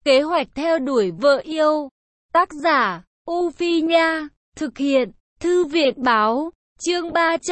Kế hoạch theo đuổi vợ yêu. Tác giả, U Phi Nha. Thực hiện, Thư viện Báo. Chương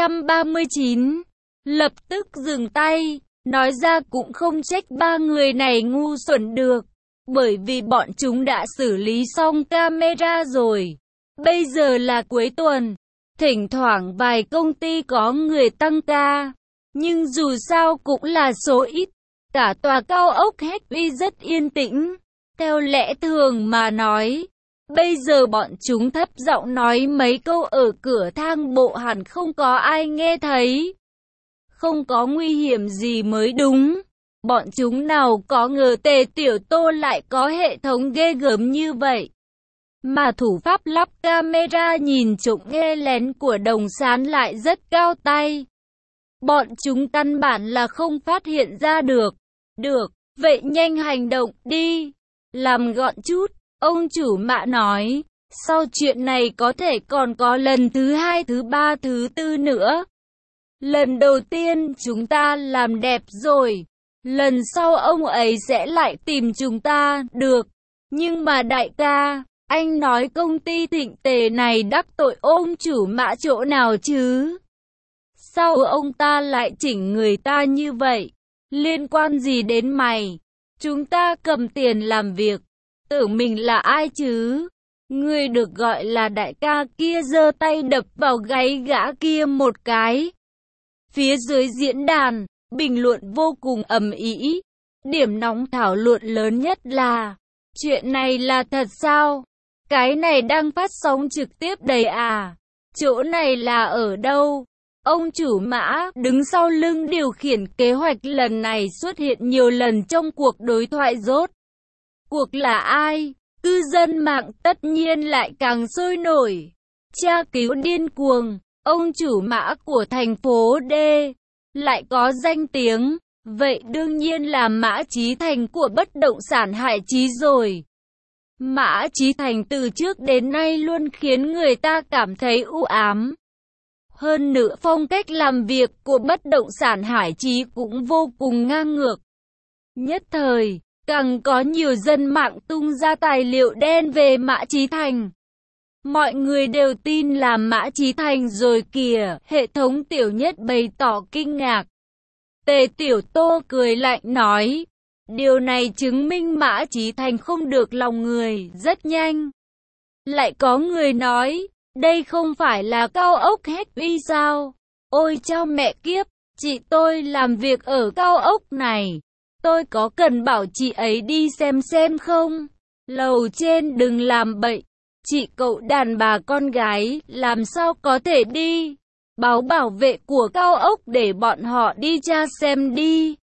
339. Lập tức dừng tay. Nói ra cũng không trách ba người này ngu xuẩn được. Bởi vì bọn chúng đã xử lý xong camera rồi. Bây giờ là cuối tuần. Thỉnh thoảng vài công ty có người tăng ca. Nhưng dù sao cũng là số ít. Cả tòa cao ốc Happy rất yên tĩnh. Theo lẽ thường mà nói, bây giờ bọn chúng thấp giọng nói mấy câu ở cửa thang bộ hẳn không có ai nghe thấy. Không có nguy hiểm gì mới đúng. Bọn chúng nào có ngờ Tề Tiểu Tô lại có hệ thống ghê gớm như vậy. Mà thủ pháp lắp camera nhìn trộm nghe lén của Đồng Sán lại rất cao tay. Bọn chúng căn bản là không phát hiện ra được. Được, vậy nhanh hành động đi. Làm gọn chút, ông chủ Mã nói. Sau chuyện này có thể còn có lần thứ hai, thứ ba, thứ tư nữa. Lần đầu tiên chúng ta làm đẹp rồi. Lần sau ông ấy sẽ lại tìm chúng ta, được. Nhưng mà đại ca, anh nói công ty Thịnh Tề này đắc tội ông chủ Mã chỗ nào chứ? Sao ông ta lại chỉnh người ta như vậy? Liên quan gì đến mày? Chúng ta cầm tiền làm việc. Tưởng mình là ai chứ? Người được gọi là đại ca kia giơ tay đập vào gáy gã kia một cái. Phía dưới diễn đàn, bình luận vô cùng ầm ĩ. Điểm nóng thảo luận lớn nhất là, chuyện này là thật sao? Cái này đang phát sóng trực tiếp đấy à? Chỗ này là ở đâu? Ông chủ Mã đứng sau lưng điều khiển kế hoạch lần này xuất hiện nhiều lần trong cuộc đối thoại rốt. Cuộc là ai? Cư dân mạng tất nhiên lại càng sôi nổi. Tra cứu điên cuồng, ông chủ Mã của thành phố D lại có danh tiếng. Vậy đương nhiên là Mã Chí Thành của bất động sản Hải Chí rồi. Mã Chí Thành từ trước đến nay luôn khiến người ta cảm thấy u ám. Hơn nữa phong cách làm việc của bất động sản Hải Chí cũng vô cùng ngang ngược. Nhất thời, càng có nhiều dân mạng tung ra tài liệu đen về Mã Chí Thành. Mọi người đều tin là Mã Chí Thành rồi kìa, hệ thống Tiểu Nhất bày tỏ kinh ngạc. Tề Tiểu Tô cười lạnh nói, điều này chứng minh Mã Chí Thành không được lòng người, rất nhanh. Lại có người nói, đây không phải là cao ốc Happy sao? Ôi chao mẹ kiếp, chị tôi làm việc ở cao ốc này. Tôi có cần bảo chị ấy đi xem không? Lầu trên đừng làm bậy. Chị cậu đàn bà con gái, làm sao có thể đi? Báo bảo vệ của cao ốc để bọn họ đi tra xem đi.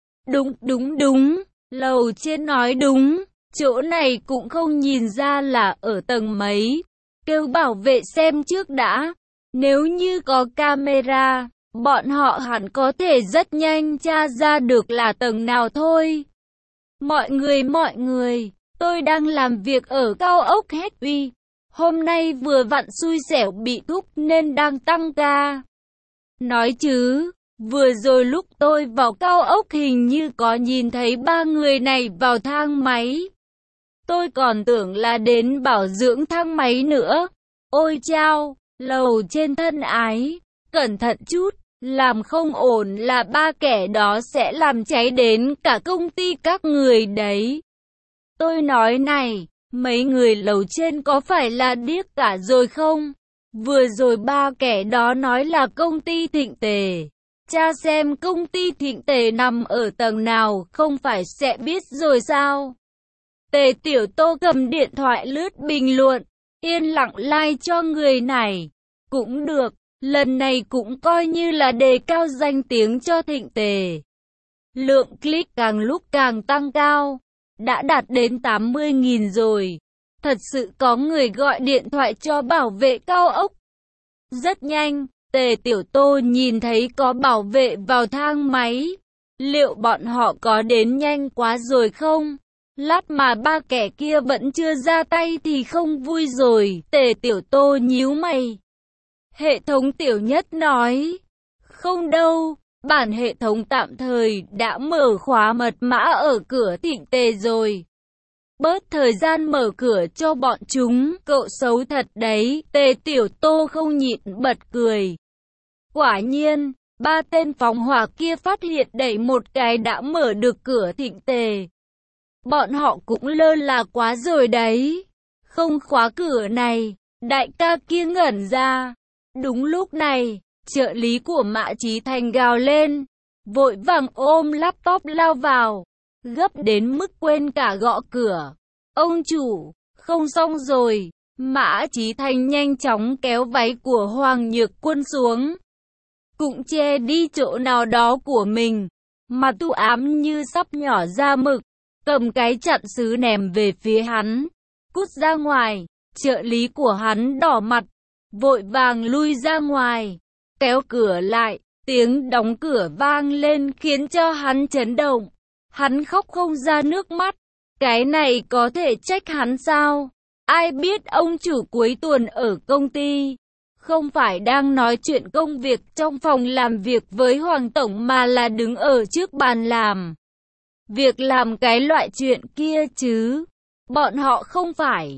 Đúng. Lầu trên nói đúng. Chỗ này cũng không nhìn ra là ở tầng mấy. Kêu bảo vệ xem trước đã. Nếu như có camera, bọn họ hẳn có thể rất nhanh tra ra được là tầng nào thôi. Mọi người, tôi đang làm việc ở cao ốc Happy. Hôm nay vừa vặn xui xẻo bị thúc nên đang tăng ca. Nói chứ, vừa rồi lúc tôi vào cao ốc hình như có nhìn thấy ba người này vào thang máy. Tôi còn tưởng là đến bảo dưỡng thang máy nữa. Ôi chao, lầu trên thân ái, cẩn thận chút, làm không ổn là ba kẻ đó sẽ làm cháy đến cả công ty các người đấy. Tôi nói này, mấy người lầu trên có phải là điếc cả rồi không? Vừa rồi ba kẻ đó nói là công ty Thịnh Tề. Tra xem công ty Thịnh Tề nằm ở tầng nào không phải sẽ biết rồi sao? Tề Tiểu Tô cầm điện thoại lướt bình luận, yên lặng like cho người này. Cũng được, lần này cũng coi như là đề cao danh tiếng cho Thịnh Tề. Lượng click càng lúc càng tăng cao, đã đạt đến 80.000 rồi. Thật sự có người gọi điện thoại cho bảo vệ cao ốc. Rất nhanh, Tề Tiểu Tô nhìn thấy có bảo vệ vào thang máy. Liệu bọn họ có đến nhanh quá rồi không? Lát mà ba kẻ kia vẫn chưa ra tay thì không vui rồi. Tề Tiểu Tô nhíu mày. Hệ thống Tiểu Nhất nói, không đâu, bản hệ thống tạm thời đã mở khóa mật mã ở cửa Thịnh Tề rồi. bớt thời gian mở cửa cho bọn chúng, cậu xấu thật đấy, Tề Tiểu Tô không nhịn bật cười. Quả nhiên, ba tên phóng hỏa kia phát hiện đẩy một cái đã mở được cửa Thịnh Tề. Bọn họ cũng lơ là quá rồi đấy. Không khóa cửa này, đại ca kia ngẩn ra. Đúng lúc này, trợ lý của Mã Chí Thành gào lên, vội vàng ôm laptop lao vào, gấp đến mức quên cả gõ cửa. Ông chủ, không xong rồi. Mã Chí Thành nhanh chóng kéo váy của Hoàng Nhược Quân xuống, cũng che đi chỗ nào đó của mình, mà tu ám như sắp nhỏ ra mực, cầm cái chặn sứ ném về phía hắn. Cút ra ngoài. Trợ lý của hắn đỏ mặt, vội vàng lui ra ngoài, kéo cửa lại, tiếng đóng cửa vang lên khiến cho hắn chấn động. Hắn khóc không ra nước mắt, cái này có thể trách hắn sao? Ai biết ông chủ cuối tuần ở công ty, không phải đang nói chuyện công việc trong phòng làm việc với Hoàng Tổng mà là đứng ở trước bàn làm việc làm cái loại chuyện kia chứ. Bọn họ không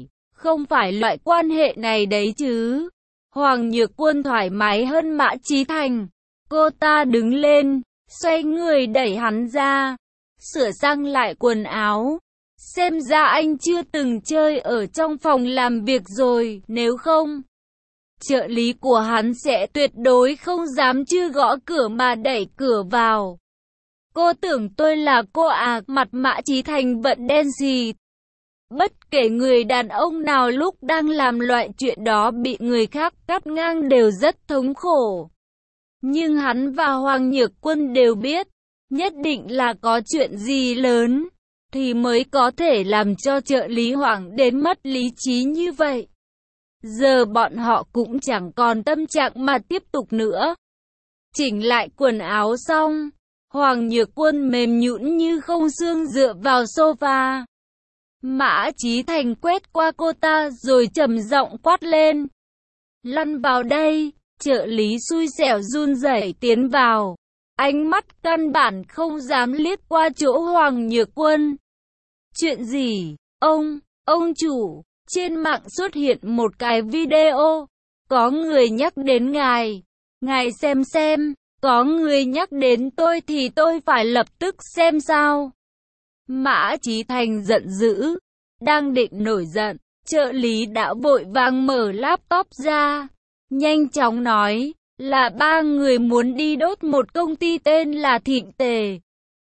phải loại quan hệ này đấy chứ. Hoàng Nhược Quân thoải mái hơn Mã Chí Thành. Cô ta đứng lên, xoay người đẩy hắn ra, sửa sang lại quần áo. Xem ra anh chưa từng chơi ở trong phòng làm việc rồi, nếu không, trợ lý của hắn sẽ tuyệt đối không dám chưa gõ cửa mà đẩy cửa vào. Cô tưởng tôi là cô à? Mặt Mã Chí Thành vẫn đen xì. Bất kể người đàn ông nào lúc đang làm loại chuyện đó bị người khác cắt ngang đều rất thống khổ. Nhưng hắn và Hoàng Nhược Quân đều biết, nhất định là có chuyện gì lớn, thì mới có thể làm cho trợ lý Hoàng đến mất lý trí như vậy. Giờ bọn họ cũng chẳng còn tâm trạng mà tiếp tục nữa. Chỉnh lại quần áo xong, Hoàng Nhược Quân mềm nhũn như không xương dựa vào sofa. Mã Chí Thành quét qua cô ta rồi trầm giọng quát lên. Lăn vào đây. Trợ lý xui xẻo run rẩy tiến vào. Ánh mắt căn bản không dám liếc qua chỗ Hoàng Nhược Quân. Chuyện gì? Ông chủ, trên mạng xuất hiện một cái video. Có người nhắc đến ngài. Ngài xem. Có người nhắc đến tôi thì tôi phải lập tức xem sao? Mã Chí Thành giận dữ. Đang định nổi giận, trợ lý đã vội vàng mở laptop ra. Nhanh chóng nói, là ba người muốn đi đốt một công ty tên là Thịnh Tề.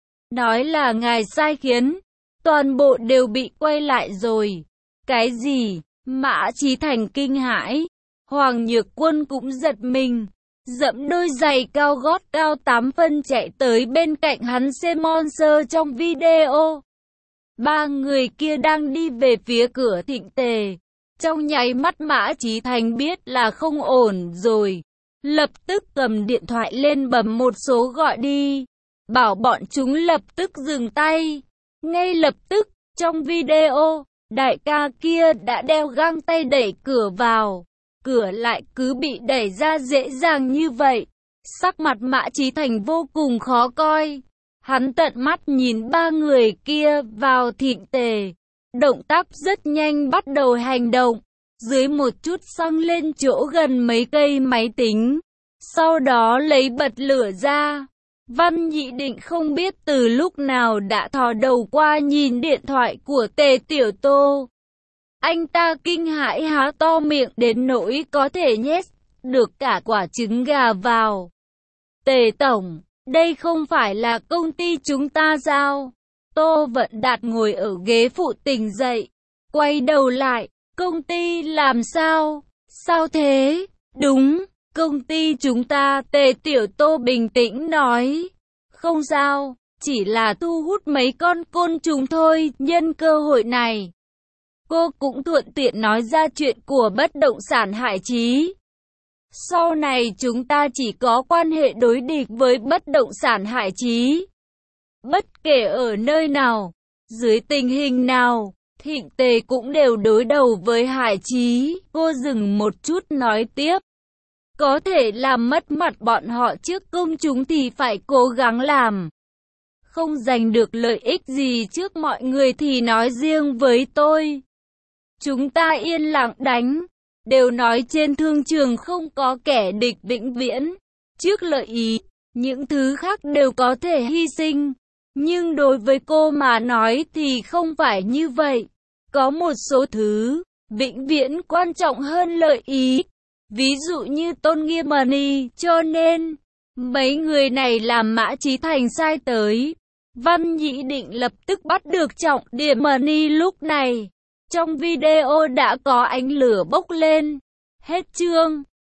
Nói là ngài sai khiến, toàn bộ đều bị quay lại rồi. Cái gì? Mã Chí Thành kinh hãi. Hoàng Nhược Quân cũng giật mình, dẫm đôi giày cao gót cao 8 phân chạy tới bên cạnh hắn xem monster trong video. Ba người kia đang đi về phía cửa Thịnh Tề. Trong nháy mắt Mã Chí Thành biết là không ổn rồi. Lập tức cầm điện thoại lên bấm một số gọi đi. Bảo bọn chúng lập tức dừng tay. Ngay lập tức, trong video, đại ca kia đã đeo găng tay đẩy cửa vào. Cửa lại cứ bị đẩy ra dễ dàng như vậy. Sắc mặt Mã Chí Thành vô cùng khó coi. Hắn tận mắt nhìn ba người kia vào Thịnh Tề. Động tác rất nhanh bắt đầu hành động. Dưới một chút xăng lên chỗ gần mấy cây máy tính. Sau đó lấy bật lửa ra. Văn Nhị Định không biết từ lúc nào đã thò đầu qua nhìn điện thoại của Tề Tiểu Tô. Anh ta kinh hãi há to miệng đến nỗi có thể nhét được cả quả trứng gà vào. Tề Tổng, đây không phải là công ty chúng ta sao? Tô Vận Đạt ngồi ở ghế phụ tỉnh dậy, quay đầu lại, công ty làm sao? Sao thế? Đúng, công ty chúng ta, Tề Tiểu Tô bình tĩnh nói. Không sao, chỉ là thu hút mấy con côn trùng thôi. Nhân cơ hội này, cô cũng thuận tiện nói ra chuyện của bất động sản Hải Chí. Sau này chúng ta chỉ có quan hệ đối địch với bất động sản Hải Chí. Bất kể ở nơi nào, dưới tình hình nào, Thịnh Tề cũng đều đối đầu với Hải Chí. Cô dừng một chút nói tiếp. Có thể làm mất mặt bọn họ trước công chúng thì phải cố gắng làm. không giành được lợi ích gì trước mọi người thì nói riêng với tôi. Chúng ta yên lặng đánh, đều nói trên thương trường không có kẻ địch vĩnh viễn. Trước lợi ý, những thứ khác đều có thể hy sinh. Nhưng đối với cô mà nói thì không phải như vậy. Có một số thứ, vĩnh viễn quan trọng hơn lợi ý. Ví dụ như tôn nghiêm money, cho nên, mấy người này làm Mã Chí Thành sai tới. Văn Nhĩ định lập tức bắt được trọng điểm money lúc này. Trong video đã có ánh lửa bốc lên. Hết chương.